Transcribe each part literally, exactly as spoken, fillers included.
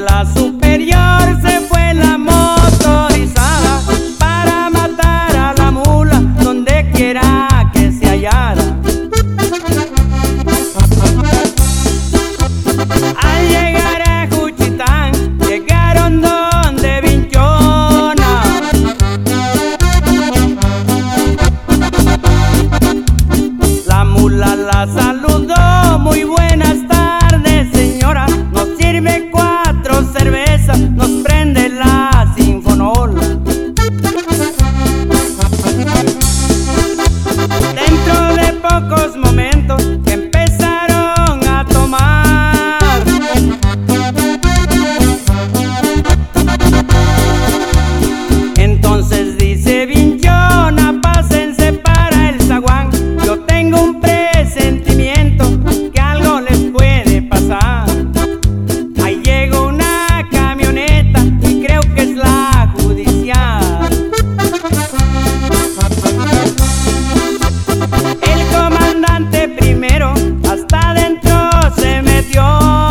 la superior se fue la motorizada para matar a la mula donde quiera que se hallara. Al llegar a Juchitán llegaron donde Vinchona. La mula la saludó: muy buenas tardes, señora. Nos sirve cuatro cervezas, nos prende la sinfonola. Dentro de pocos momentos empezaron a tomar. Entonces dice Vinchona: pásense para el zaguán. Yo tengo un presentimiento que algo les puede pasar. Ahí llegó una camioneta y creo que es la judicial. El comandante primero hasta adentro se metió.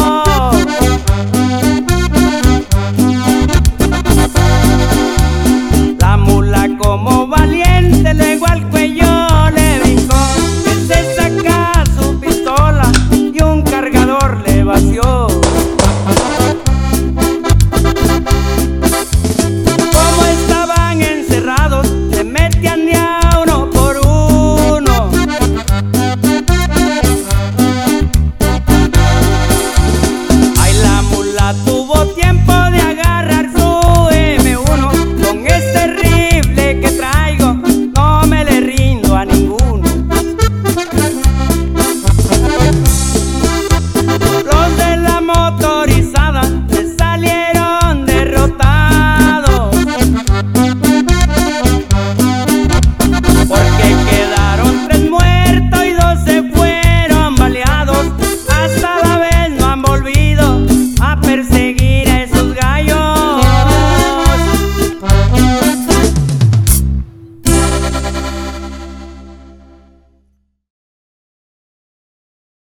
La mula como valiente luego al cuello le brincó. Él se saca su pistola y un cargador le vació.